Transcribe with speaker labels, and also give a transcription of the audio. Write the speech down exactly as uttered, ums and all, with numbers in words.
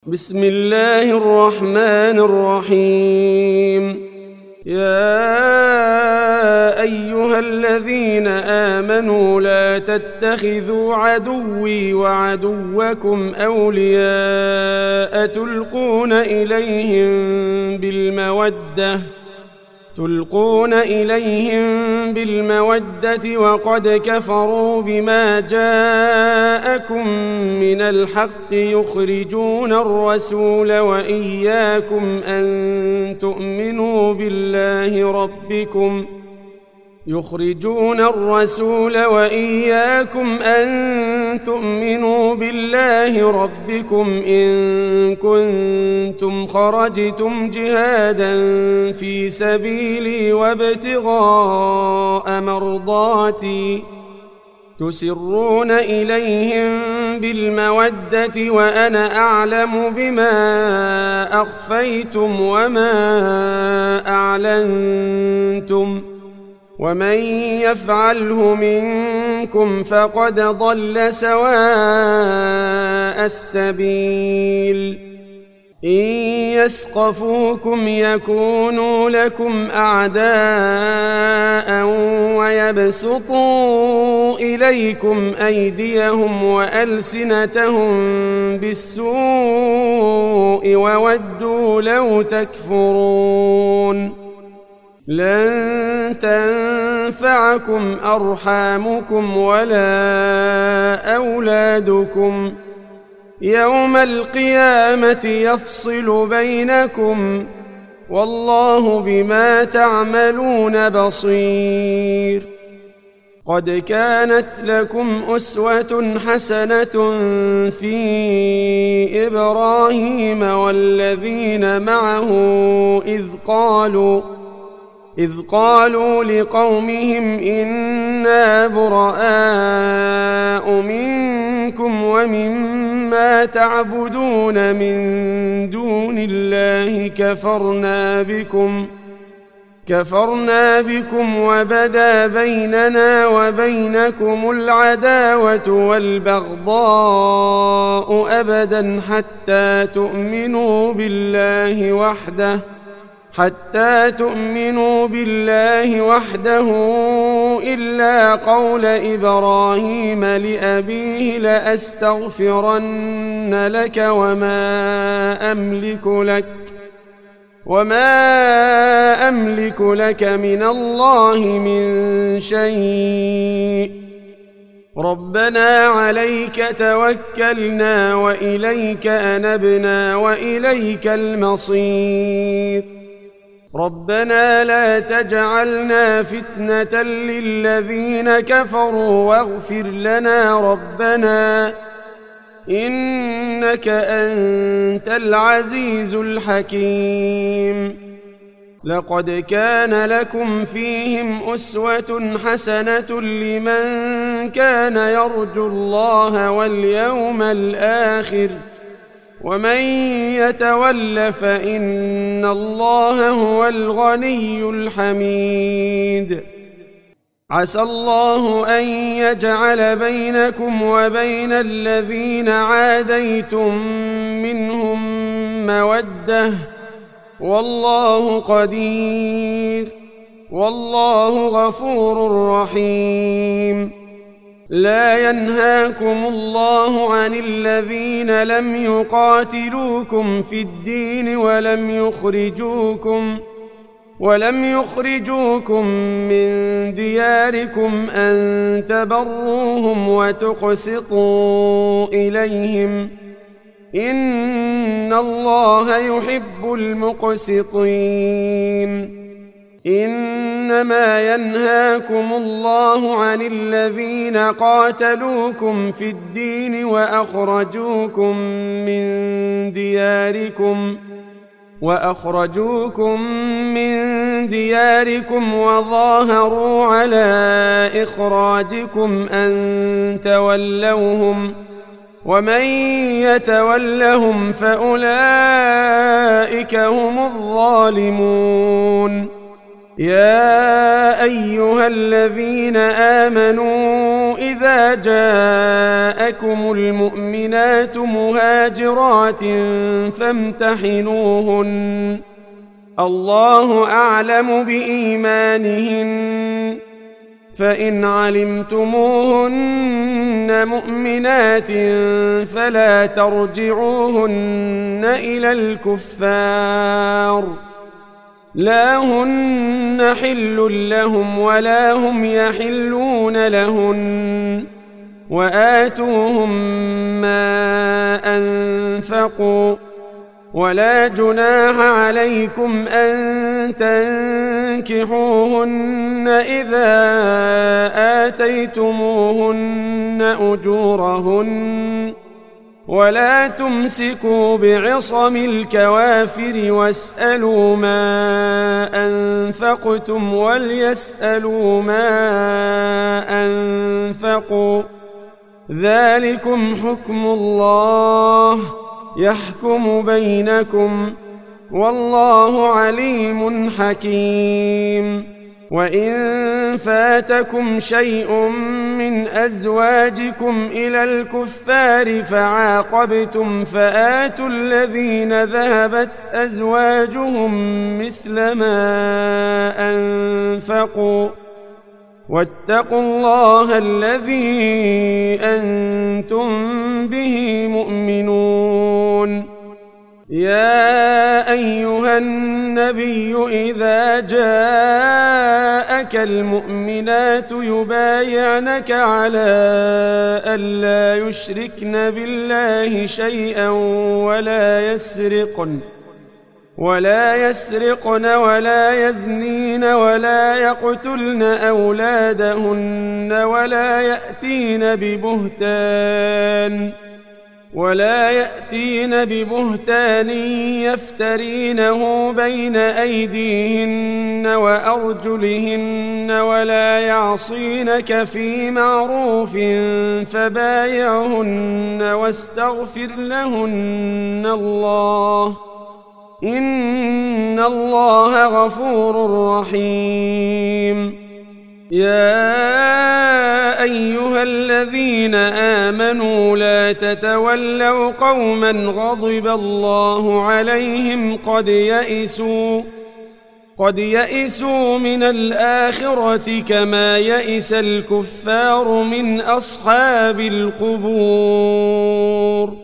Speaker 1: بسم الله الرحمن الرحيم. يا أيها الذين آمنوا لا تتخذوا عدوي وعدوكم أولياء تلقون إليهم بالمودة تلقون إليهم بالمودة وقد كفروا بما جاءكم من الحق يخرجون الرسول وإياكم أن تؤمنوا بالله ربكم يخرجون الرسول وإياكم أن تؤمنوا بالله ربكم إن كنتم خرجتم جهادا في سبيلي وابتغاء مرضاتي تسرون إليهم بالمودة وأنا أعلم بما أخفيتم وما أعلنتم ومن يفعله منكم فقد ضل سواء السبيل. إن يثقفوكم يكونوا لكم أعداء ويبسطوا إليكم أيديهم وألسنتهم بالسوء وودوا لو تكفرون. لن تنفعكم أرحامكم ولا أولادكم يوم القيامة يفصل بينكم والله بما تعملون بصير. قد كانت لكم أسوة حسنة في إبراهيم والذين معه إذ قالوا إذ قالوا لقومهم إنا براء منكم ومما تعبدون من دون الله كفرنا بكم كفرنا بكم وبدا بيننا وبينكم العداوة والبغضاء أبدا حتى تؤمنوا بالله وحده حتى تؤمنوا بالله وحده إلا قول إبراهيم لأبيه لأستغفرن لك وما أملك لك وما أملك لك من الله من شيء ربنا عليك توكلنا وإليك أنبنا وإليك المصير. ربنا لا تجعلنا فتنة للذين كفروا واغفر لنا ربنا إنك أنت العزيز الحكيم. لقد كان لكم فيهم أسوة حسنة لمن كان يرجو الله واليوم الآخر ومن يتول فإن الله هو الغني الحميد. عسى الله أن يجعل بينكم وبين الذين عاديتم منهم مودة والله قدير والله غفور رحيم. لا ينهاكم الله عن الذين لم يقاتلوكم في الدين ولم يخرجوكم ولم يخرجوكم من دياركم أن تبروهم وتقسطوا إليهم إن الله يحب المقسطين. إنما ينهاكم الله عن الذين قاتلوكم في الدين وأخرجوكم من دياركم وأخرجوكم من دياركم وظاهروا على إخراجكم أن تولوهم ومن يتولهم فأولئك هم الظالمون. يا أيها الذين آمنوا إذا جاءكم المؤمنات مهاجرات فامتحنوهن الله أعلم بإيمانهن فإن علمتموهن مؤمنات فلا ترجعوهن إلى الكفار لا هن حل لهم ولا هم يحلون لهن وآتوهم ما أنفقوا ولا جناح عليكم أن تنكحوهن إذا آتيتموهن أجورهن ولا تمسكوا بعصم الكوافر واسألوا ما أنفقتم وليسألوا ما أنفقوا ذلكم حكم الله يحكم بينكم والله عليم حكيم وإن فاتكم شيء من أزواجكم إلى الكفار فعاقبتم فآتوا الذين ذهبت أزواجهم مثل ما أنفقوا واتقوا الله الذي أنتم به مؤمنون يا أيها النبي إذا جاءك المؤمنات يبايعنك على ألا يشركن بالله شيئا ولا يسرقن ولا يسرقن ولا يزنين ولا يقتلن أولادهن ولا يأتين ببهتان ولا يأتين ببهتان يفترينه بين أيديهن وأرجلهن ولا يعصينك في معروف فبايعهن واستغفر لهن الله إن الله غفور رحيم يا أيها الذين آمنوا لا تتولوا قوما غضب الله عليهم قد يئسوا قد يئسوا من الآخرة كما يئس الكفار من أصحاب القبور